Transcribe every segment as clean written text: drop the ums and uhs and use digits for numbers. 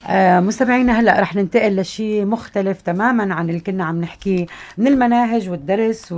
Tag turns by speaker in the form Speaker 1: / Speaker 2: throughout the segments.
Speaker 1: مستمعينا هلا رح ننتقل لشيء مختلف تماما عن اللي كنا عم نحكيه من المناهج والدرس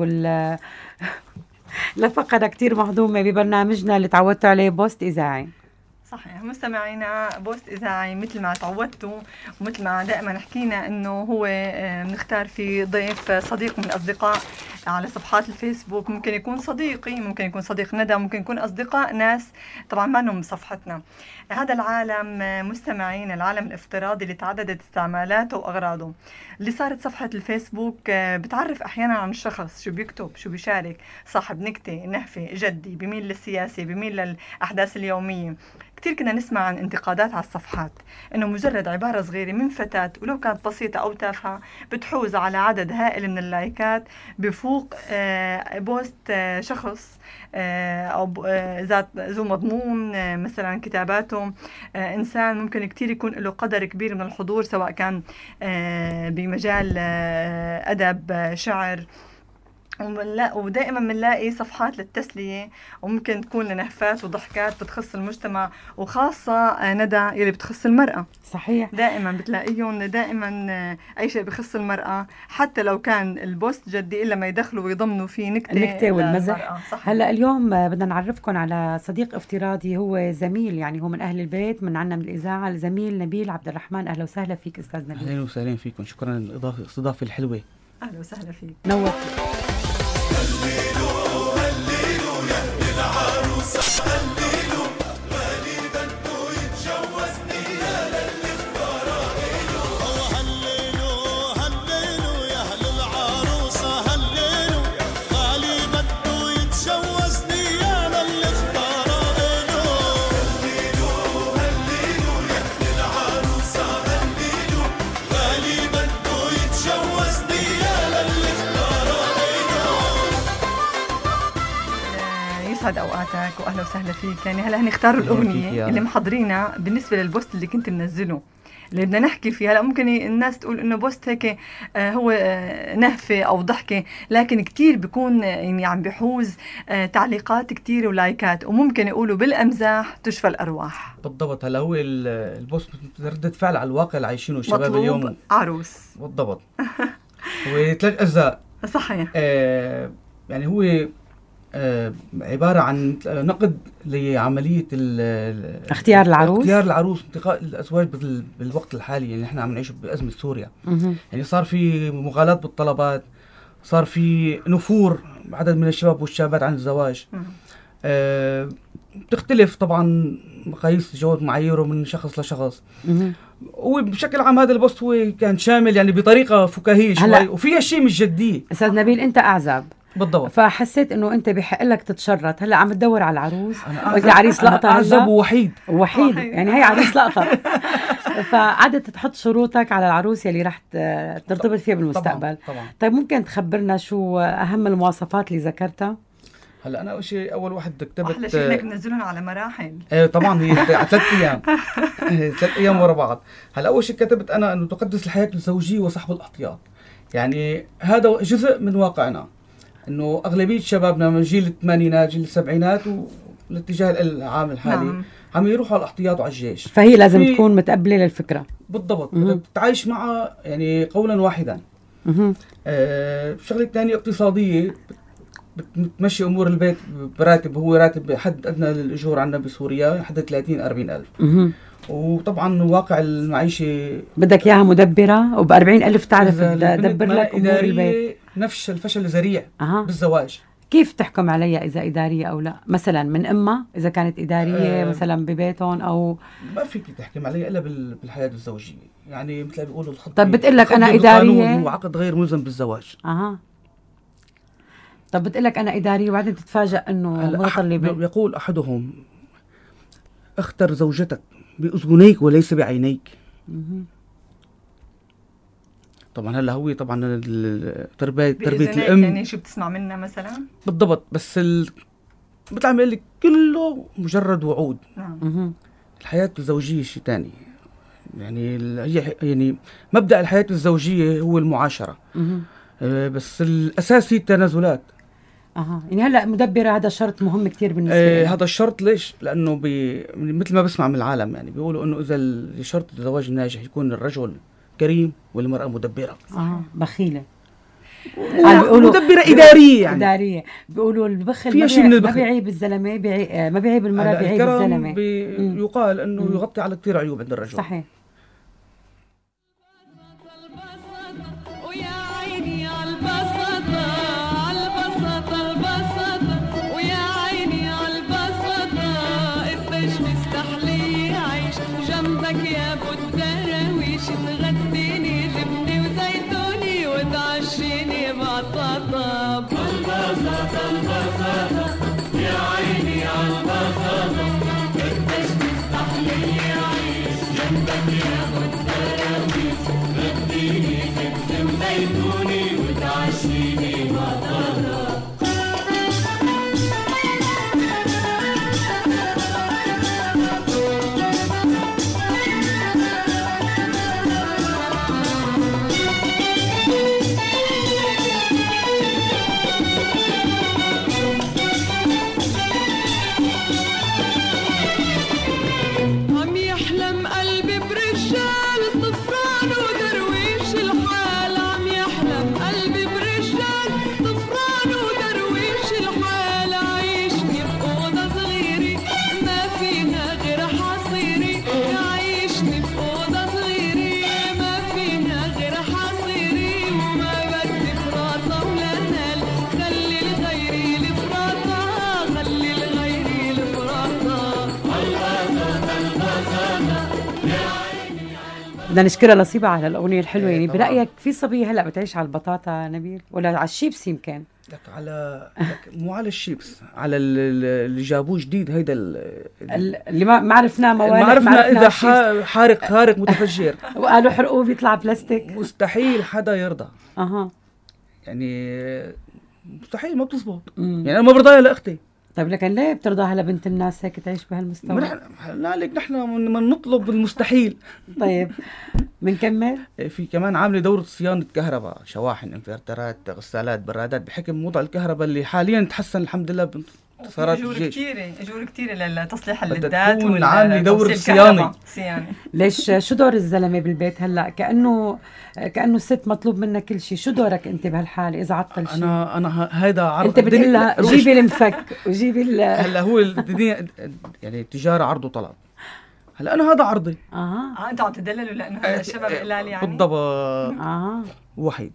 Speaker 1: لفقرة كتير مهضومة ببرنامجنا اللي تعودتوا عليه، بوست إذاعي.
Speaker 2: صحيح مستمعينا، بوست إذاعي مثل ما تعودتوا ومثل ما دائما حكينا انه هو بنختار في ضيف صديق من اصدقاء على صفحات الفيسبوك. ممكن يكون صديقي، ممكن يكون صديق ندى، ممكن يكون اصدقاء ناس طبعا ما انهم بصفحتنا. هذا العالم مستمعين، العالم الافتراضي اللي تعددت استعمالاته واغراضه، اللي صارت صفحة الفيسبوك بتعرف احيانا عن الشخص شو بيكتب، شو بيشارك، صاحب نكتة، نهفة، جدي، بيميل للسياسة، بيميل للاحداث اليومية. كتير كنا نسمع عن انتقادات على الصفحات انه مجرد عبارة صغيرة من فتاة ولو كانت بسيطة او تافهة بتحوز على عدد هائل من اللايكات بفوق بوست شخص او ذات ذو مضمون، مثلا كتاباته انسان ممكن كتير يكون له قدر كبير من الحضور، سواء كان بمجال ادب، شعر. ودائما بنلاقي صفحات للتسلية، وممكن تكون لنهفات وضحكات بتخص المجتمع، وخاصة ندى يلي بتخص المرأة.
Speaker 1: صحيح،
Speaker 2: دائما بتلاقيهم دائما أي شيء بخص المرأة، حتى لو كان البوست جدي إلا ما يدخلوا ويضمنوا فيه
Speaker 1: النكتة والمزح. هلا اليوم بدنا نعرفكم على صديق افتراضي، هو زميل، يعني هو من أهل البيت، من عنا من الإذاعة، الزميل نبيل عبد الرحمن. أهلا وسهلا فيك أستاذ نبيل.
Speaker 3: أهلا وسهلا فيكم، شكرا للاستضافة الحلوة.
Speaker 2: أهلا وسهلا فيك،
Speaker 1: نور.
Speaker 4: هللوا هللوا يا ابن العروسة، هللوا غالي بده يتجوزني يا للي اختارينه. هللوا هللوا يا اهل العروسة، هللوا غالي بده يتجوزني يا للي اختارينه. هللوا هللوا يا ابن العروسة، هللوا غالي بده يتجوزني يا للي
Speaker 2: يسعد اوقاتك واهلا وسهلا فيك. يعني هلا هنختاروا الاغنيه اللي محضرينها بالنسبه للبوست اللي كنت منزله اللي بدنا نحكي فيه. هلا ممكن الناس تقول انه بوست هيك هو نهفه او ضحكه، لكن كتير بيكون يعني عم بيحوز تعليقات كتير ولايكات، وممكن يقولوا بالامزاح تشفى الارواح.
Speaker 3: بالضبط. هلا هو البوست ردة فعل على الواقع اللي عايشينه الشباب اليوم.
Speaker 2: مطلوب عروس.
Speaker 3: بالضبط. هو 3 أجزاء.
Speaker 2: صحيح.
Speaker 3: يعني هو عبارة عن نقد لعملية
Speaker 1: اختيار العروس،
Speaker 3: اختيار العروس، انتقاء الأزواج بالوقت الحالي. يعني نحن عم نعيش بأزمة سوريا. يعني صار في مغالاة بالطلبات، صار في نفور عدد من الشباب والشابات عن الزواج. بتختلف طبعا مقاييس جودة معاييره من شخص لشخص. وبشكل عام هذا البوست هو كان شامل يعني بطريقة فكاهية شوي، وفيها شيء مش جدية.
Speaker 1: أستاذ نبيل أنت أعزب
Speaker 3: بالضبط،
Speaker 1: فحسيت انه انت بحق لك تتشرط. هلا عم تدور على العروس وانت عريس لقطه،
Speaker 3: اعزب ووحيد
Speaker 1: يعني هي عريس لقطه. فعدت تحط شروطك على العروس يلي رح ترتبط فيها بالمستقبل.
Speaker 3: طبعا.
Speaker 1: طيب ممكن تخبرنا شو اهم المواصفات اللي ذكرتها؟
Speaker 3: هلا انا اول واحد كتبت
Speaker 2: احلى شيء انك منزلهم على مراحل.
Speaker 3: طبعا هي 3 ايام 3 ايام ورا بعض. هلا اول شيء كتبت انا انه تقدس الحياه الزوجيه وصاحب الاحتياط. يعني هذا جزء من واقعنا، انه اغلبيه شبابنا من جيل الثمانينات، جيل السبعينات والاتجاه العام الحالي عم يروحوا على الاحتياط وعلى الجيش.
Speaker 1: فهي لازم تكون متقبله للفكره.
Speaker 3: بالضبط، بدك تتعايش معها يعني قولا واحدا. الشغله الثانيه اقتصاديه، بتمشي امور البيت براتب، هو راتب حد ادنى للاجور عندنا بسوريا حد 30-40 الف. وطبعا واقع المعيشه
Speaker 1: بدك اياها مدبره، وب 40 الف تعرف تدبر لك امور البيت.
Speaker 3: نفس الفشل ذريع بالزواج.
Speaker 1: كيف تحكم عليها اذا اداريه او لا؟ مثلا من امها اذا كانت اداريه مثلا ببيتهم، او
Speaker 3: ما فيك تحكم عليها الا بالحياه الزوجيه. يعني مثل ما بيقولوا الخط.
Speaker 1: طب بتقول لك انا اداريه
Speaker 3: وعقد غير ملزم بالزواج.
Speaker 1: طب بتقول لك انا اداريه وبعدين تتفاجئ انه متطلبه.
Speaker 3: يقول احدهم اختر زوجتك باذنيك وليس بعينيك. طبعا هلا هو طبعا تربيه الام،
Speaker 2: يعني شو بتسمع منها مثلا؟
Speaker 3: بالضبط. بس مثل عم يقول لك كله مجرد وعود. الحياه الزوجيه شيء ثاني. يعني يعني مبدا الحياه الزوجيه هو المعاشره. بس الاساس هي التنازلات.
Speaker 1: يعني هلا مدبرة هذا شرط مهم كتير بالنسبة لي.
Speaker 3: هذا الشرط ليش؟ لانه مثل ما بسمع من العالم، يعني بيقولوا انه اذا شرط الزواج الناجح يكون الرجل كريم والمرأة مدبرة.
Speaker 1: بخيلة.
Speaker 3: بيقولوا مدبرة إدارية، يعني
Speaker 1: إدارية. بيقولوا البخل
Speaker 3: فيها شيء من البخل.
Speaker 1: ما بيعيب الزلمة، ما بيعيب المرأة، بيعيب الزلمة.
Speaker 3: يقال انه يغطي على كثير عيوب عند الرجل.
Speaker 1: صحيح.
Speaker 5: يا ابو الدراويش تغديني جبني وزيتوني وتعشيني بعطاطا. البساطة البساطة يا عيني عالبساطة، قديش مستحلي عيش جنبك يا ابو الدراويش، تغديني جبني وزيتوني وتعشيني بعطاطا.
Speaker 1: بدنا نشكرها لصيبة على الأغنية الحلوة. يعني برأيك في صبية هلا بتعيش على البطاطا نبيل ولا على الشيبس؟ يمكن
Speaker 3: مو على الشيبس، على اللي جابوه جديد، هيدا
Speaker 1: اللي ما عرفناه،
Speaker 3: ما عرفنا اذا حارق متفجر
Speaker 1: وقالوا حرقوه بيطلع بلاستيك.
Speaker 3: مستحيل حدا يرضى. يعني مستحيل، ما بتزبط. يعني انا ما برضاها لاختي.
Speaker 1: طيب لكن ليه بترضاها لبنت الناس هيك تعيش بهالمستوى؟
Speaker 3: نحن من نطلب المستحيل.
Speaker 1: طيب بنكمل.
Speaker 3: في كمان عامله دورة صيانة كهرباء، شواحن، انفرترات، غسالات، برادات، بحكم وضع الكهرباء اللي حاليا تحسن الحمد لله بانتصارات الجيش.
Speaker 2: اجور كثيره لتصليح الليدات،
Speaker 3: تكون عامله دورة صيانة.
Speaker 1: ليش شو دور الزلمه بالبيت هلا؟ كانه الست مطلوب منها كل شيء. شو دورك انت بهالحاله اذا عطل شيء؟
Speaker 3: انا هيدا عرض.
Speaker 1: انت بتقول لها جيبي المفك وجيبي
Speaker 3: هلا هو الدنيا يعني التجاره عرض وطلب. هلا انا هذا عرضي.
Speaker 2: انتوا عم تدللوا لانه هذا الشباب قلال يعني.
Speaker 3: بالضبط. وحيد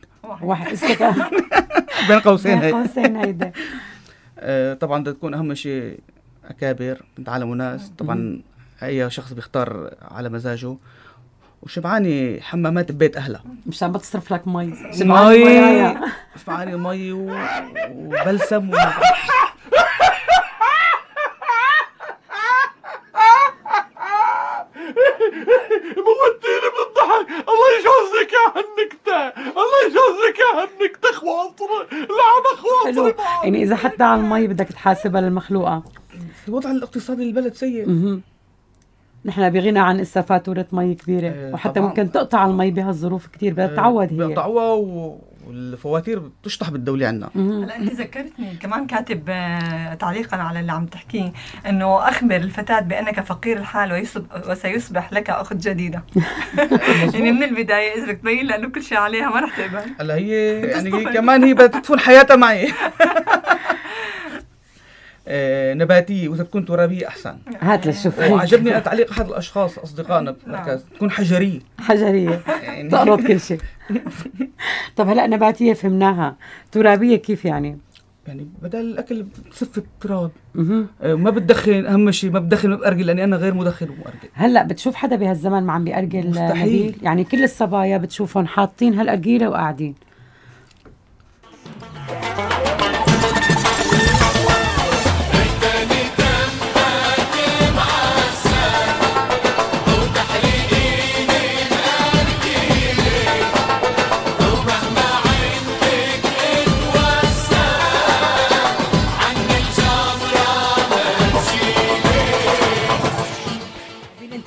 Speaker 3: بين قوسين
Speaker 1: هيدا.
Speaker 3: طبعا بدها تكون اهم شيء اكابر، بنت عالم وناس. طبعا اي شخص بيختار على مزاجه، وشبعاني حمامات ببيت اهلها،
Speaker 1: مش عم بتصرف لك مي.
Speaker 3: شبعاني مي وبلسم موتيني بالضحك. الله يجوزك يا هالنكتة، الله يجوزك يا هالنكتة. خواطر لعنة خواطر.
Speaker 1: يعني إذا حتى على المي بدك تحاسبها للمخلوقة.
Speaker 3: الوضع الاقتصادي للبلد سيء.
Speaker 1: نحن بغنى عن فاتورة مي كبيرة، وحتى طبعاً ممكن تقطع المي بهالظروف كتير. بدها تعود هي
Speaker 3: بقطعوها والفواتير بتشطح بالدولة عنا.
Speaker 2: هلا انت ذكرتني كمان كاتب تعليقا على اللي عم تحكيه، انه اخبر الفتاة بانك فقير الحال وسيصبح لك اخت جديدة. يعني من البداية اذا بدك تبين لانه كل شيء عليها ما رح تقبل.
Speaker 3: هلا هي يعني كمان هي بدها تدفن حياتها معي. نباتية، وإذا تكون ترابية أحسن.
Speaker 1: هات لشوف.
Speaker 3: وعجبني تعليق أحد الأشخاص أصدقائنا بالمركز، تكون حجرية.
Speaker 1: يعني تقرض كل شيء. طب هلأ نباتية فهمناها، ترابية كيف يعني؟
Speaker 3: يعني بدل الأكل بصف التراب. ما بتدخن، أهم شيء ما بتدخن، ما بأرجل، لأني أنا غير مدخن ومأرجل.
Speaker 1: هلأ بتشوف حدا بهالزمن ما عم بيأرجل؟
Speaker 3: مستحيل.
Speaker 1: يعني كل الصبايا بتشوفهم حاطين هالأرجيلة وقاعدين.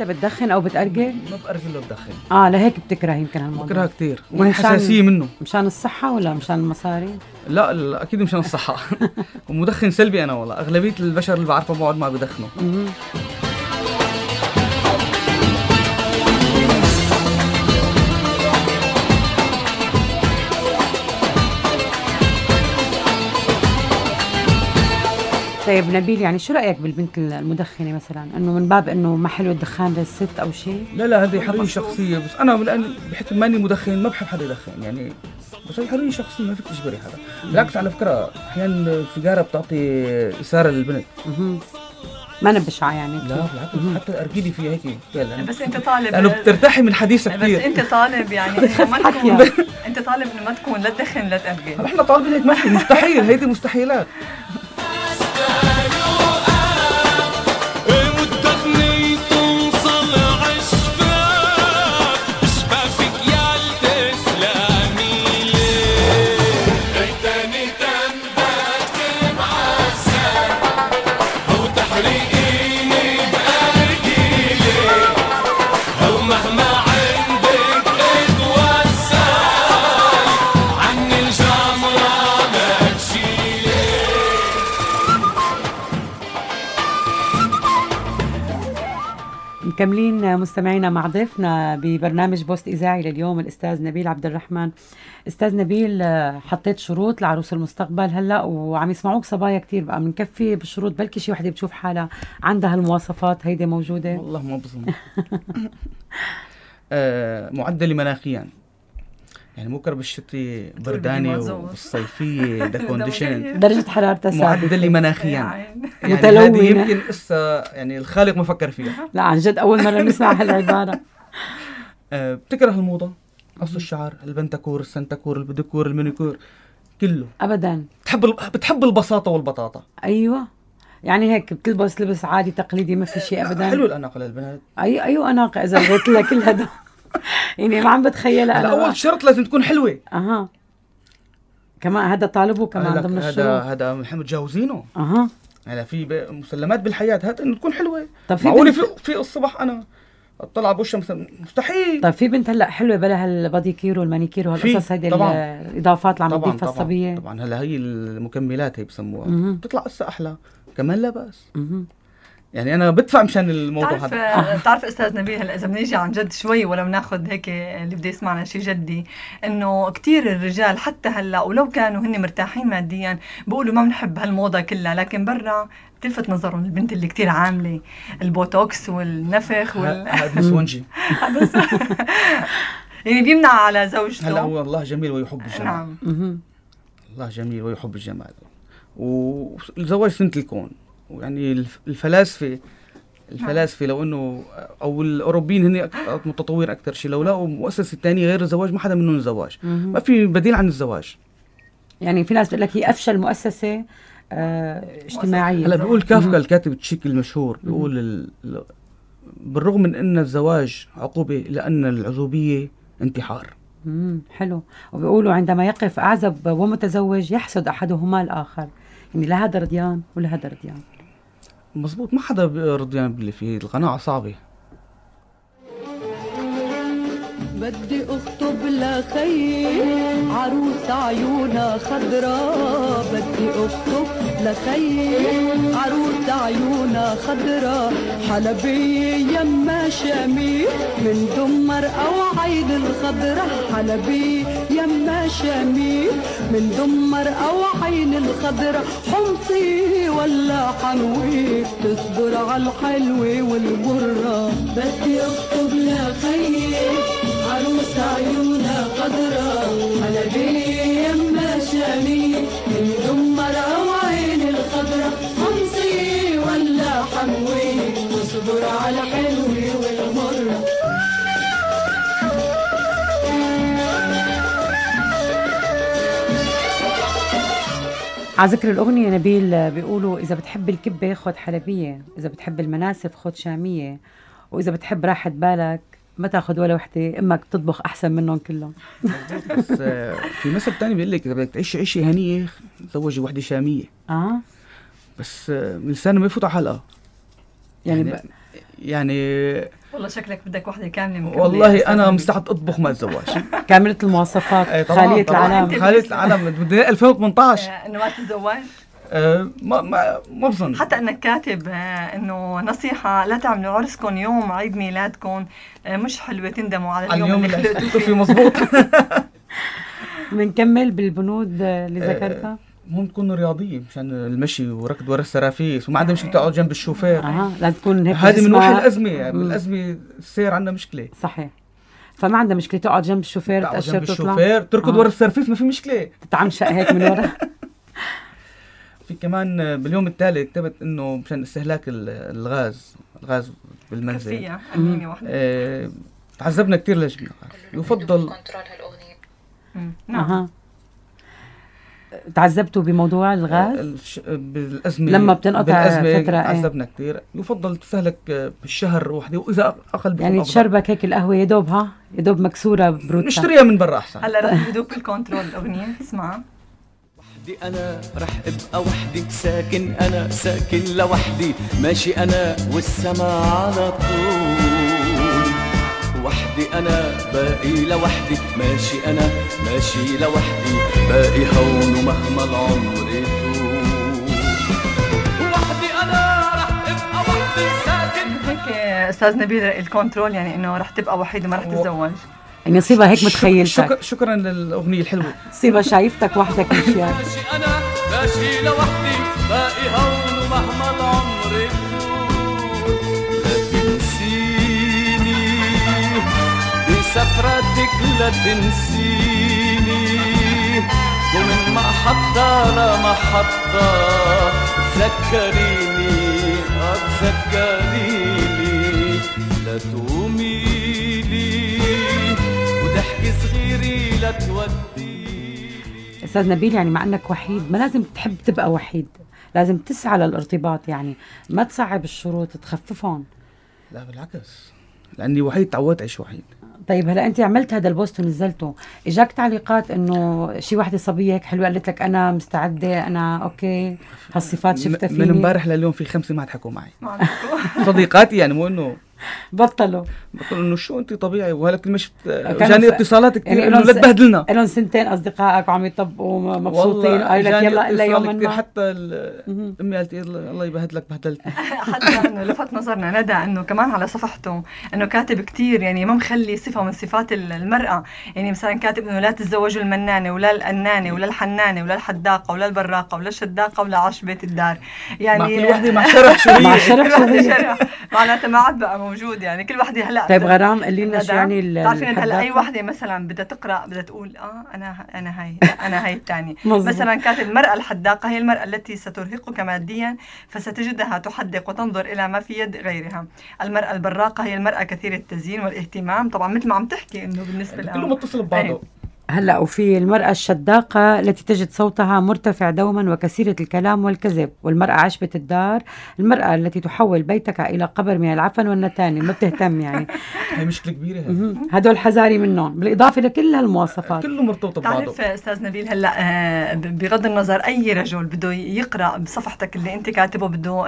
Speaker 1: بتدخن او بتأرجل؟
Speaker 3: ما بأرجل له بدخن.
Speaker 1: لهيك بتكره يمكن هالموضوع.
Speaker 3: بكرهها كثير ومن حساسيه منه.
Speaker 1: مشان الصحه ولا مشان المصاري؟
Speaker 3: لا اكيد مشان الصحه. ومدخن سلبي انا والله، اغلبيه البشر اللي بعرفهم بقعد معه بدخنوا.
Speaker 1: طيب نبيل، يعني شو رأيك بالبنت المدخنة مثلا؟ انه من باب انه ما حلو الدخان للست او شيء؟
Speaker 3: لا هذه حريه شخصيه، بس انا لان بحكم ماني مدخن ما بحب حدا يدخن يعني، بس هي حريه شخصيه ما فيك تجبري حدا. بالعكس على فكره احيانا السيجاره بتعطي اثاره للبنت.
Speaker 1: ما انا بشعة يعني.
Speaker 3: لا بالعكس، حتى ارجلي فيها هيك يعني.
Speaker 2: بس انت طالب
Speaker 3: لانه بترتاحي من حديثها كثير.
Speaker 2: بس انت طالب يعني انه ما تكون انت طالب انه ما تكون لا تدخن لا تأرجل.
Speaker 3: احنا طالبين هيك، ما في مستحيل، هيدي مستحيلات.
Speaker 1: مكملين مستمعينا مع ضيفنا ببرنامج بوست إذاعي لليوم الأستاذ نبيل عبد الرحمن. أستاذ نبيل، حطيت شروط لعروس المستقبل هلأ وعم يسمعوك صبايا كتير، بقى منكفي بالشروط؟ بلكي شي وحدة بتشوف حالها عندها المواصفات هيدي موجودة؟
Speaker 3: والله ما بظن. معدلة مناخيا، يعني مو كرب الشتي بردانة والصيفية دا كونديشن،
Speaker 1: درجة حرارتها ثابتة،
Speaker 3: معدلة مناخيا
Speaker 1: يعني
Speaker 3: متلونة. هذه يمكن يعني الخالق ما فكر فيها.
Speaker 1: لا عن جد أول مرة نسمع هالعبارة.
Speaker 3: بتكره الموضة، قص الشعر، البنتكور، السنتكور، البديكور، المينيكور، كله
Speaker 1: أبدا.
Speaker 3: بتحب البساطة والبطاطا.
Speaker 1: أيوة، يعني هيك بتلبس لبس عادي تقليدي ما في شيء أبدا.
Speaker 3: حلو الأناقة للبنات.
Speaker 1: أيوة أناقة إذا لقيت لها كل هذا. يعني ما عم بتخيلها أنا.
Speaker 3: أول شرط لازم تكون حلوة.
Speaker 1: كمان هذا طالبه كمان ضمن الشروط.
Speaker 3: هذا نحن متجاوزينه. هلا في مسلمات بالحياة، هات إنه تكون حلوة.
Speaker 1: طب
Speaker 3: معقولة في الصبح أنا اطلع بوشها مثلا؟ مستحيل.
Speaker 1: طيب في بنت هلا حلوه بلا هالباديكير والمانيكير وهالقصص، هيدي الاضافات اللي عم تضيفها الصبيه.
Speaker 3: طبعا هلا هي المكملات هي بسموها، بتطلع قصة احلى كمان، لا بأس. يعني انا بدفع مشان الموضوع هذا.
Speaker 2: بتعرف استاذ نبيل، هلا اذا بنيجي عن جد شوي ولو ناخذ هيك اللي بده يسمعنا شيء جدي، انه كثير الرجال حتى هلا ولو كانوا هن مرتاحين ماديا بيقولوا ما بنحب هالموضه كلها، لكن برا بتلفت نظرهم البنت اللي كتير عامله البوتوكس والنفخ
Speaker 3: هذا نسونجي.
Speaker 2: يعني بيمنع على زوجته.
Speaker 3: هلا هو الله جميل ويحب الجمال.
Speaker 2: نعم.
Speaker 3: الله جميل ويحب الجمال، والزواج سنة الكون. ويعني الفلاسفة لو انه او الاوروبيين هن متطورين اكثر شيء، لو لقوا مؤسسة ثانية غير الزواج ما حدا منهم الزواج، ما في بديل عن الزواج.
Speaker 1: يعني في ناس بتقول لك هي افشل مؤسسة اجتماعية.
Speaker 3: هلا بيقول كافكا الكاتب التشيكي المشهور، بيقول بالرغم من ان الزواج عقوبة الا ان العزوبية انتحار.
Speaker 1: حلو. وبيقولوا عندما يقف اعزب ومتزوج يحسد احدهما الاخر، يعني لا هذا رضيان ولا هذا رضيان.
Speaker 3: مزبوط، ما حدا رضيان باللي فيه، القناعة صعبة.
Speaker 5: بدي اخطب لخيي عروس عيونها خضرا، بدي اخطب لخيي عروس عيونها خضرا، حلبية يما شامي من دمر او عين الخضرا، حلبية يما شامي من دمر او عين الخضرا، حمصي ولا حنوي تصبر على الحلوة والمرة، بدي اخطب لخيي عروس عيونها خضرا، حلبية يما شامي من دمر او عين الخضرا، حمصي ولا حموي تصبر على الحلوة والمرة.
Speaker 1: على ذكر الأغنية نبيل، بيقولوا إذا بتحب الكبة خد حلبية، إذا بتحب المناسف خد شامية، وإذا بتحب راحة بالك ما تاخذ ولا وحده، امك بتطبخ احسن منهم كلهم.
Speaker 3: بس في مثل ثاني بيقول لك اذا بدك تعيشي عيشه هنيه تزوجي وحده شاميه.
Speaker 1: بس
Speaker 3: من لسانه ما يفوت على حلقه. يعني
Speaker 2: والله شكلك بدك وحده كامله مكملة
Speaker 3: والله
Speaker 2: أستاذ
Speaker 3: انا
Speaker 2: نبيل.
Speaker 3: مستعد اطبخ ما اتزوج.
Speaker 1: كاملة المواصفات،
Speaker 3: طبعاً،
Speaker 1: خالية
Speaker 3: طبعاً.
Speaker 1: العلام.
Speaker 3: خالية العلم من 2018.
Speaker 2: انه ما تتزوج.
Speaker 3: ما بظن.
Speaker 2: حتى انك كاتب انه نصيحه لا تعملوا عرسكم يوم عيد ميلادكم، مش حلوه تندموا على اليوم اللي خلقتوا فيه.
Speaker 3: مزبوط.
Speaker 1: بنكمل بالبنود اللي ذكرتها.
Speaker 3: مهم تكونوا رياضية مشان المشي وركض ورا السرافيس، وما عندها مشكلة تقعد جنب الشوفير.
Speaker 1: لازم تكون هيك
Speaker 3: هذه من
Speaker 1: جسمها-
Speaker 3: وحي الأزمة، يعني بالأزمة السير عندنا مشكلة.
Speaker 1: صحيح. فما عندها مشكلة تقعد جنب الشوفير،
Speaker 3: تقعد
Speaker 1: تأشر
Speaker 3: جنب
Speaker 1: تطلع،
Speaker 3: الشوفير تركض ورا السرافيس، ما في مشكلة.
Speaker 1: تتعمشق هيك من ورا.
Speaker 3: في كمان باليوم التالي كتبت إنه مشان استهلاك الغاز بالمنزل.
Speaker 2: كفيه امينه وحده.
Speaker 3: تعذبنا كثير لجنة. يفضل
Speaker 2: نعم.
Speaker 1: تعذبتوا بموضوع الغاز؟
Speaker 3: بالأزمة
Speaker 1: لما بتنقطع
Speaker 3: بالأزمة
Speaker 1: فترة،
Speaker 3: تعذبنا كثير. يفضل تستهلك بالشهر وحده، وإذا أقل بيكون
Speaker 1: يعني
Speaker 3: أفضل.
Speaker 1: تشربك هيك القهوة يا دوب مكسورة بروتها.
Speaker 3: نشتريها من برا أحسن.
Speaker 2: هلا رح بدوك الكنترول الاغنيه اسمع.
Speaker 6: وحدي أنا رح أبقى وحدي، ساكن أنا ساكن لوحدي، ماشي أنا والسما على طول. وحدي أنا باقي لوحدي، ماشي أنا ماشي لوحدي، باقي هون ومهما العمر يطول. وحدي أنا رح أبقى وحدي، ساكن.
Speaker 2: هيك استاذ نبيل الكنترول يعني انه رح تبقى وحيد وما رح تتزوج.
Speaker 1: يعني صيبة هيك متخيلتك،
Speaker 3: شكرا للأغنية الحلوة.
Speaker 1: صيبة شايفتك وحدك مشيان.
Speaker 6: ماشي أنا ماشي لوحدي، باقي هون ومهما العمر يطول. لا تنسيني بسفرتك، لا تنسيني، ومن محطة لمحطة تذكريني، تذكريني. لا تقوميلي وضحكي صغيري لا توديني.
Speaker 1: أستاذ نبيل، يعني مع أنك وحيد ما لازم تحب تبقى وحيد، لازم تسعى للارتباط، يعني ما تصعب الشروط، تخففهم.
Speaker 3: لا بالعكس، لأني وحيد تعودت أعيش وحيد.
Speaker 1: طيب هلا أنت عملت هذا البوست ونزلته، إجاك تعليقات إنه شي واحدة صبية هيك حلوة قالت لك أنا مستعدة، أنا أوكي، هالصفات شفتها فيني؟
Speaker 3: من امبارح لليوم في 5 ما حكوا معي.
Speaker 2: ما عندكم.
Speaker 3: صديقاتي يعني، مو إنه
Speaker 1: بطلوا.
Speaker 3: بقول إنه شو أنت طبيعي، وهلا كل ما شفت
Speaker 1: كانوا
Speaker 3: جاني
Speaker 1: ف-
Speaker 3: اتصالات كثير
Speaker 1: يعني
Speaker 3: إنه لا تبهدلنا.
Speaker 1: لهم سنتين أصدقائك وعم يطبقوا مبسوطين، قال لك
Speaker 3: جاني
Speaker 1: يلا إلا
Speaker 3: اتصال
Speaker 1: يوم
Speaker 3: كتير،
Speaker 1: ما.
Speaker 3: حتى أمي قالت لي الله يبهدلك بهدلتني.
Speaker 2: حتى انه لفت نظرنا ندى انه كمان على صفحته انه كاتب كتير، يعني ما مخلي صفه من صفات المراه، يعني مثلا كاتب انه لا تتزوجوا المنانه ولا الانانه ولا الحنانه ولا الحداقه ولا البراقه ولا الشداقه ولا عشبه الدار. يعني
Speaker 3: مع كل وحده مع شرح شو
Speaker 1: مع
Speaker 3: هي.
Speaker 1: شرح
Speaker 2: كل
Speaker 1: شو
Speaker 2: وحده
Speaker 1: هي.
Speaker 2: شرح معناتها ما عاد بقى موجود، يعني كل وحده هلا.
Speaker 1: طيب غرام قولي لنا
Speaker 2: ندى،
Speaker 1: شو يعني
Speaker 2: بتعرفين هلا اي
Speaker 1: الحداقة؟
Speaker 2: وحده مثلا بدها تقرا بدها تقول انا هاي لا، انا هاي الثانيه.
Speaker 1: مظبوط.
Speaker 2: مثلا كانت المراه الحداقه هي المراه التي سترهقك ماديا فستجدها تحدق وتنظر الى ما في يد غيرها. المراه البراقه هي المراه كثيره التزيين والاهتمام، طبعا مثل ما عم تحكي انه بالنسبه
Speaker 3: كله متصل ببعضه.
Speaker 1: هلا وفي المرأة الشداقة التي تجد صوتها مرتفع دوما وكثيرة الكلام والكذب، والمرأة عشبة الدار المرأة التي تحول بيتك إلى قبر من العفن والنتانة، ما بتهتم يعني.
Speaker 3: هي مشكلة كبيرة هي.
Speaker 1: هدول حذاري منهم بالإضافة لكل هالمواصفات.
Speaker 3: كله مرتبط ببعضه.
Speaker 2: تعرف استاذ نبيل هلا بغض النظر اي رجل بده يقرا بصفحتك اللي انت كاتبه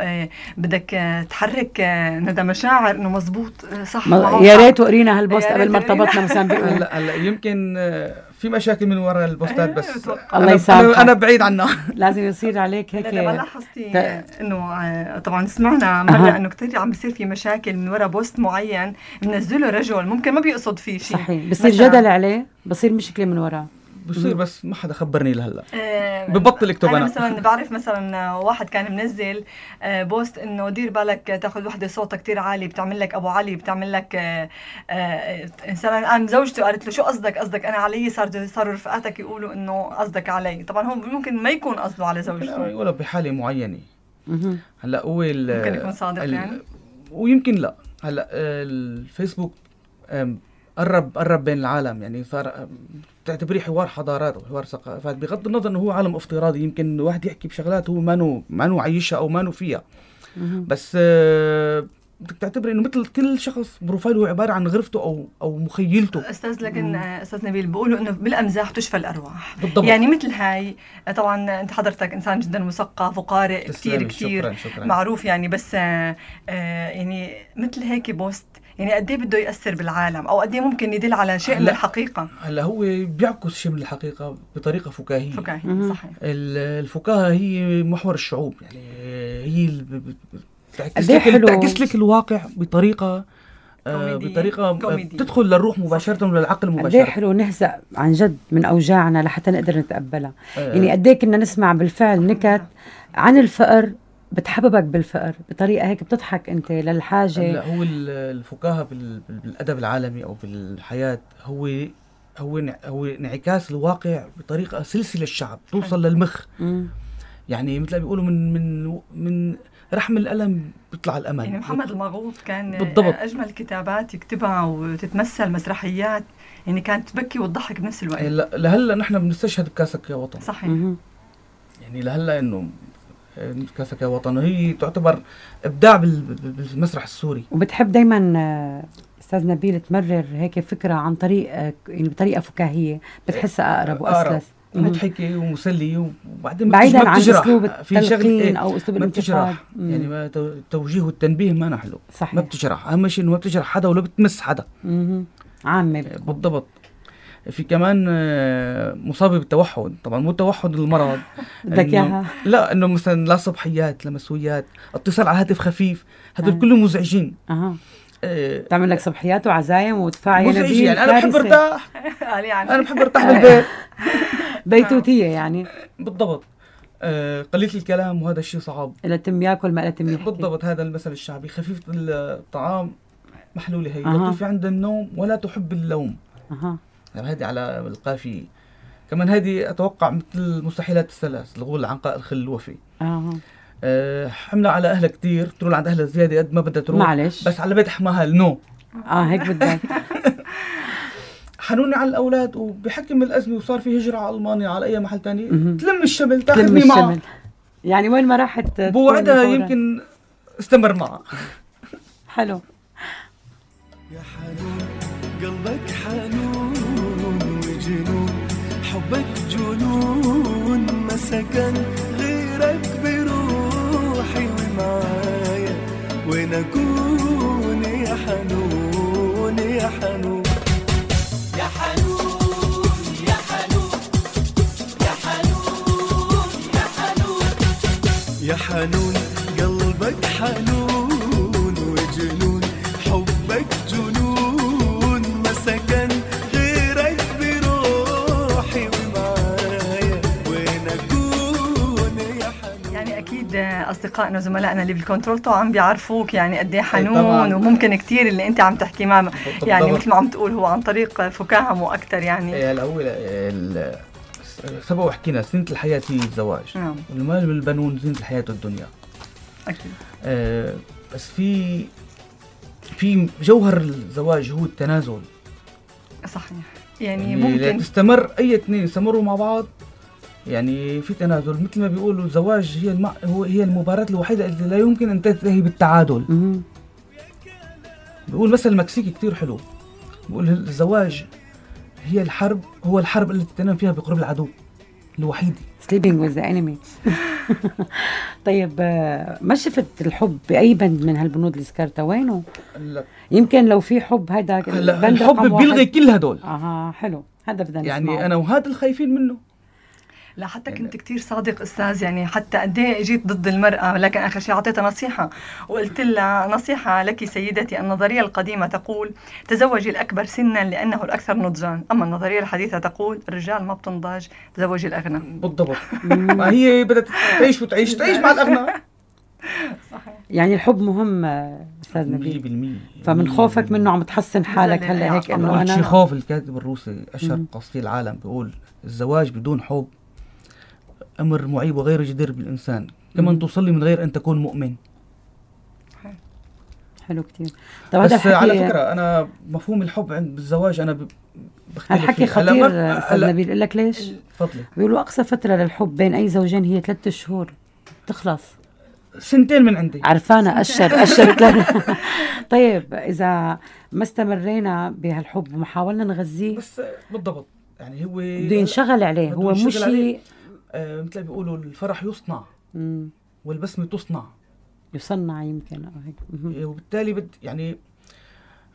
Speaker 2: بدك تحرك ندى مشاعر انه مزبوط صح.
Speaker 1: يا ريت وقرينا هالبوست
Speaker 2: يا
Speaker 1: قبل
Speaker 2: ريت
Speaker 1: ما
Speaker 2: تقرينا.
Speaker 1: ارتبطنا مثلا بيقول.
Speaker 3: هلا يمكن في مشاكل من وراء البوستات، بس
Speaker 2: بتوقع.
Speaker 1: الله يسامحك.
Speaker 3: أنا بعيد عنها.
Speaker 1: لازم يصير عليك هيك.
Speaker 2: لا لاحظتي انه طبعا سمعنا مره انه كثير عم بيصير في مشاكل من وراء بوست معين منزله رجل ممكن ما بيقصد فيه شيء.
Speaker 1: صحيح، بصير
Speaker 2: مثلاً.
Speaker 1: جدل عليه، بصير مشكلة من وراه.
Speaker 3: بصير بس ما حدا خبرني لهلا.
Speaker 2: ببطل
Speaker 3: يكتب
Speaker 2: انا
Speaker 3: أنا.
Speaker 2: مثلا بعرف مثلا واحد كان منزل بوست انه دير بالك تاخذ وحده صوتها كتير عالي بتعمل لك ابو علي، بتعمل لك انسان. قام زوجته قالت له شو قصدك انا علي؟ صاروا رفقاتك يقولوا انه قصدك علي. طبعا هو ممكن ما يكون قصده على زوجته،
Speaker 3: ولا بحالة معينة. هلا هو
Speaker 2: ممكن يكون صادق يعني.
Speaker 3: ويمكن لا. هلا الفيسبوك قرب بين العالم، يعني صار تعتبريه حوار حضارات وحوار ثقافات، بغض النظر انه هو عالم افتراضي. يمكن الواحد يحكي بشغلات هو ما عايشها او ما فيها، بس بدك تعتبر انه مثل كل شخص بروفايله هو عباره عن غرفته او مخيلته.
Speaker 2: استاذ لكن استاذ نبيل بيقولوا انه بالامزاح تشفى الارواح.
Speaker 3: بالضبط.
Speaker 2: يعني مثل هاي طبعا انت حضرتك انسان جدا مثقف وقارئ كثير
Speaker 3: تسلمي. شكراً.
Speaker 2: معروف يعني، بس يعني مثل هيك بوست يعني قد ايه بده يأثر بالعالم، او قد ايه ممكن يدل على شيء من
Speaker 3: هلا-
Speaker 2: الحقيقة؟
Speaker 3: هلا هو بيعكس شيء من الحقيقة بطريقة فكاهية.
Speaker 2: فكاهي صحيح.
Speaker 3: الفكاهة هي محور الشعوب، يعني هي
Speaker 1: قد إيه حلو.
Speaker 3: بتعكس لك الواقع بطريقة
Speaker 2: كوميدية. كوميدية.
Speaker 3: بتدخل للروح مباشرة وللعقل
Speaker 1: قد ايه
Speaker 3: مباشرة.
Speaker 1: حلو نهزأ عن جد من اوجاعنا لحتى نقدر نتقبلها.
Speaker 3: آه.
Speaker 1: يعني قد ايه كنا نسمع بالفعل نكت عن الفقر بتحببك بالفقر بطريقه هيك بتضحك انت للحاجه.
Speaker 3: هلا هو الفكاهة بالأدب العالمي أو بالحياة هو انعكاس الواقع بطريقة سلسلة الشعب توصل للمخ.
Speaker 1: مم.
Speaker 3: يعني مثل ما بيقولوا من رحم الألم بيطلع الأمل.
Speaker 2: يعني محمد المغوط كان
Speaker 3: بالضبط.
Speaker 2: أجمل كتابات يكتبها وتتمثل مسرحيات، يعني كانت تبكي وتضحك بنفس الوقت.
Speaker 3: لهلا نحن بنستشهد بكاسك يا وطن.
Speaker 2: صحيح.
Speaker 1: مهم.
Speaker 3: يعني لهلا انه كاسك يا وطن هي تعتبر ابداع بالمسرح السوري.
Speaker 1: وبتحب دايما استاذ نبيل تمرر هيك فكره عن طريق يعني بطريقه فكاهيه بتحسها اقرب واسلس. مهم.
Speaker 3: مضحكة ومسلية، وبعدين
Speaker 1: بعيدا عن
Speaker 3: بتجرح.
Speaker 1: اسلوب
Speaker 3: في شغلة
Speaker 1: التلقين او اسلوب
Speaker 3: ما
Speaker 1: الانتقاد.
Speaker 3: بتجرح، يعني ما التوجيه والتنبيه ما حلو.
Speaker 1: صحيح.
Speaker 3: ما بتجرح، اهم شيء انه ما بتجرح حدا ولا بتمس حدا.
Speaker 1: مهم. عامه بتكون.
Speaker 3: بالضبط. في كمان مصابة بالتوحد، طبعا مو التوحد المرض.
Speaker 1: بدك
Speaker 3: إنه-
Speaker 1: اياها.
Speaker 3: لا، انه مثلا لا صبحيات لا مسويات، اتصال على هاتف خفيف، هدول
Speaker 1: آه.
Speaker 3: كلهم مزعجين.
Speaker 1: اها
Speaker 3: آه،
Speaker 1: تعمل لك صبحيات وعزايم ودفاع يا
Speaker 3: مزعجين.
Speaker 1: نبيل.
Speaker 3: يعني انا بحب
Speaker 1: كارثة.
Speaker 3: ارتاح،
Speaker 2: قال يعني
Speaker 3: انا بحب ارتاح بالبيت.
Speaker 1: بيتوتيه يعني.
Speaker 3: بالضبط. قليل الكلام وهذا الشيء صعب.
Speaker 1: لا تم ياكل ما لا تم يحكي.
Speaker 3: بالضبط، هذا المثل الشعبي. خفيف الطعام محلولة هي،
Speaker 1: أها.
Speaker 3: لطيفة عند النوم ولا تحب اللوم.
Speaker 1: اها
Speaker 3: يعني هذه على القافية. كمان هذه أتوقع مثل مستحيلات الثلاث، الغول عنقاء الخل الوفي. حملة على أهلها كتير، تروح عند أهلها زيادة قد ما بدها تروح.
Speaker 1: معلش.
Speaker 3: بس على بيت حماها النو.
Speaker 1: هيك بدك.
Speaker 3: حنوني على الأولاد وبحكم الأزمة وصار في هجرة على ألمانيا على أي محل تاني،
Speaker 1: مهم.
Speaker 3: تلم الشمل
Speaker 1: تلم
Speaker 3: تاخذني معها.
Speaker 1: الشمل. يعني وين ما راحت
Speaker 3: بوعدها
Speaker 1: تكون فوراً.
Speaker 3: يمكن استمر معها.
Speaker 1: حلو.
Speaker 6: يا حنون قلبك حنون وجنون، حبك جنون، ما سكن غيرك بروحي ومعايا، وين اكون يا حنون يا حنون يا حنون يا حنون يا حنون يا حنون يا حنون قلبك حنون وجنون، حبك جنون، ما سكن غيرك بروحي ومعايا، وين اكون يا حنون.
Speaker 2: يعني اكيد اصدقائنا وزملائنا اللي بالكنترول طبعا بيعرفوك يعني قد ايه حنون،
Speaker 3: طبعاً.
Speaker 2: وممكن كثير اللي انت عم تحكي ما يعني
Speaker 3: بالضبط.
Speaker 2: مثل ما عم تقول هو عن طريق فكاهه مو اكثر يعني.
Speaker 3: هلا هو سبق وحكينا زينة الحياة هي الزواج.
Speaker 2: نعم.
Speaker 3: والمال والبنون زينة الحياة الدنيا.
Speaker 2: اكيد.
Speaker 3: بس في جوهر الزواج هو التنازل.
Speaker 2: صحيح. يعني
Speaker 3: يعني
Speaker 2: ممكن
Speaker 3: تستمر أي اثنين يستمروا مع بعض، يعني في تنازل. مثل ما بيقولوا الزواج هي المباراة الوحيدة اللي لا يمكن أن تنتهي بالتعادل.
Speaker 1: مهم.
Speaker 3: بيقول مثل مكسيكي كتير حلو، بيقول الزواج هي هو الحرب التي تنام فيها بقرب العدو الوحيدة.
Speaker 1: sleeping with the enemy. طيب ما شفت الحب بأي بند من هالبنود اللي ذكرتها وينه؟
Speaker 3: هلا
Speaker 1: يمكن لو في حب هيدا
Speaker 3: هلا
Speaker 1: بند
Speaker 3: الحب
Speaker 1: رقم
Speaker 3: بيلغي
Speaker 1: واحد.
Speaker 3: كل هدول.
Speaker 1: حلو هذا بدنا
Speaker 3: يعني
Speaker 1: نسمعه.
Speaker 3: أنا وهذا الخايفين منه.
Speaker 2: لا حتى كنت كتير صادق استاذ، يعني حتى قد ايه جيت ضد المراه، لكن اخر شيء اعطيتها نصيحه وقلت لها نصيحه لك سيدتي، النظريه القديمه تقول تزوجي الاكبر سنا لانه الاكثر نضجا، اما النظريه الحديثه تقول الرجال ما بتنضج، تزوجي الاغنى.
Speaker 3: بالضبط. ما هي بدها تعيش تعيش مع الأغنى.
Speaker 1: يعني الحب مهم أستاذ نبيل.
Speaker 3: 100%.
Speaker 1: فمن خوفك منه عم تحسن حالك هلا هيك انه
Speaker 3: أول
Speaker 1: انا
Speaker 3: تشيخوف الكاتب الروسي أشهر قصي العالم بيقول الزواج بدون حب أمر معيب وغير جدير بالإنسان، كما أن تصلي من غير أن تكون مؤمن.
Speaker 1: حلو كتير. طب هذا
Speaker 3: بس على
Speaker 1: الحكي
Speaker 3: فكرة أنا مفهوم الحب عند بالزواج أنا بختلف
Speaker 1: هالحكي
Speaker 3: فيه. هلا
Speaker 1: خطير
Speaker 3: ما-
Speaker 1: استاذ
Speaker 3: هلا
Speaker 1: نبيل، اقول لك ليش؟
Speaker 3: تفضلي.
Speaker 1: بيقولوا اقصى فتره للحب بين اي زوجين هي 3 شهور تخلص.
Speaker 3: سنتين من عندي.
Speaker 1: عرفانة أشر طيب إذا ما استمرينا بهالحب وما حاولنا نغذيه
Speaker 3: بس بالضبط، يعني هو
Speaker 1: بده ينشغل عليه،
Speaker 3: بده
Speaker 1: هو مو
Speaker 3: ينشغل عليه.
Speaker 1: شيء
Speaker 3: مثل ما بيقولوا الفرح يصنع
Speaker 1: مم.
Speaker 3: والبسمة تصنع.
Speaker 1: يصنع يمكن أو هيك. مهم.
Speaker 3: وبالتالي يعني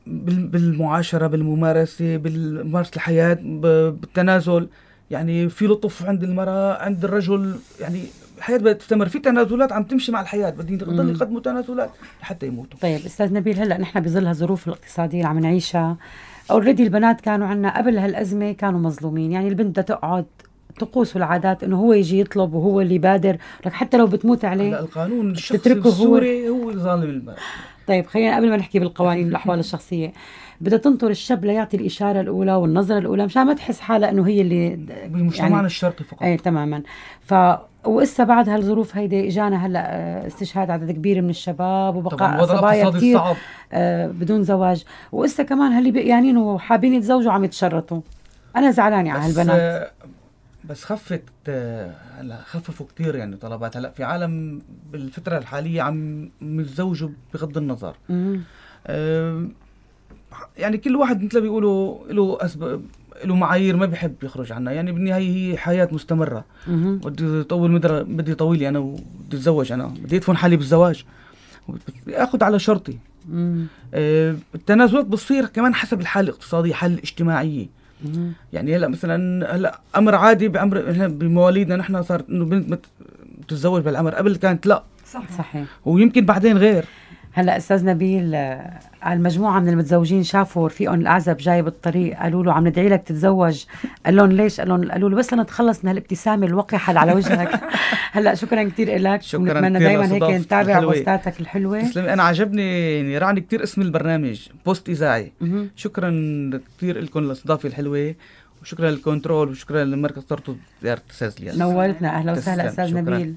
Speaker 3: بالمعاشرة، بالممارسة، بممارسة الحياة، بالتنازل. يعني في لطف عند المرأة، عند الرجل. يعني الحياة بدها تستمر، في تنازلات عم تمشي مع الحياة، بدهم يضل يقدموا تنازلات لحتى يموتوا.
Speaker 1: طيب استاذ نبيل، هلا نحن بظل هالظروف الاقتصاديه اللي عم نعيشها، اوريدي البنات كانوا عنا قبل هالازمه كانوا مظلومين. يعني البنت بدها تقعد طقوس والعادات انه هو يجي يطلب وهو اللي يبادر، لك حتى لو بتموت
Speaker 3: هلا
Speaker 1: عليه
Speaker 3: القانون الشخصي
Speaker 1: تتركه هو.
Speaker 3: السوري هو ظالم المرأة.
Speaker 1: طيب خلينا قبل ما نحكي بالقوانين والاحوال الشخصيه، بدها تنطر الشاب ليعطي الاشاره الاولى والنظره الاولى مشان ما تحس حالها انه هي اللي
Speaker 3: بمجتمعنا
Speaker 1: يعني
Speaker 3: الشرقي فقط.
Speaker 1: ايه تماما. وإسا بعد هالظروف هيدي اجانا هلا استشهاد عدد كبير من الشباب
Speaker 3: طبعا
Speaker 1: وبقاء
Speaker 3: الوضع
Speaker 1: صبايا
Speaker 3: الاقتصادي
Speaker 1: كثير
Speaker 3: صعب.
Speaker 1: بدون زواج، وإسا كمان هاللي بقيانين وحابين يتزوجوا عم يتشرطوا. انا زعلانه على هالبنات.
Speaker 3: بس خفت. هلا خففوا كتير يعني طلبات. هلا في عالم بالفترة الحالية عم يتزوجوا بغض النظر. يعني كل واحد مثل بيقولوا له أسباب، له معايير ما بيحب يخرج عنها. يعني بالنهاية هي حياة مستمرة. بدي طول بدي طويلي أنا، وبدي أتزوج أنا، بدي أدفن حالي بالزواج، بدي أخذ على شرطي. التنازلات بتصير كمان حسب الحالة الاقتصادية، الحالة الاجتماعية. يعني هلا مثلا هلا امر عادي بمواليدنا نحن صار انه بنت بتتزوج بالعمر، قبل كانت لا.
Speaker 1: صحيح.
Speaker 3: ويمكن بعدين غير.
Speaker 1: هلا استاذ نبيل، المجموعه من المتزوجين شافوا رفيقهم الاعزب جاي بالطريق، قالوا له عم ندعي لك تتزوج. قال لهم ليش؟ قالوا له بس لنتخلص من هالابتسامه الوقحه اللي على وجهك. هلا شكرا كثير لك، ونتمنى دائما هيك نتابع بوستاتك الحلوه.
Speaker 3: تسلمي. انا عجبني يعني رعني كثير اسم البرنامج بوست اذاعي. شكرا كثير لكم الاستضافه الحلوه، وشكرا للكنترول، وشكرا لمركز طرطو زيارة استاذ الياس.
Speaker 1: نورتنا. اهلا وسهلا استاذ نبيل.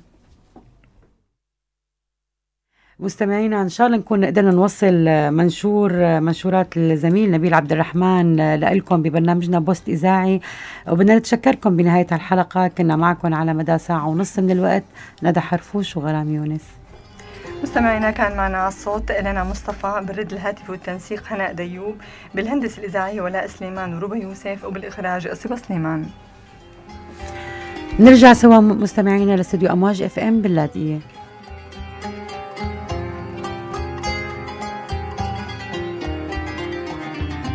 Speaker 1: مستمعينا، ان شاء الله نكون قدرنا نوصل منشورات الزميل نبيل عبد الرحمن لكم ببرنامجنا بوست اذاعي، وبدنا نتشكركم بنهايه الحلقه. كنا معكم على مدى ساعه ونص من الوقت ندى حرفوش وغرام يونس.
Speaker 2: مستمعينا كان معنا على الصوت إلنا مصطفى، بالرد الهاتفي والتنسيق هناء ديوب، بالهندسة الإذاعية ولاء سليمان وربا يوسف، وبالإخراج صبا سليمان.
Speaker 1: نرجع سوا مستمعينا لاستوديو أمواج FM باللاذقية.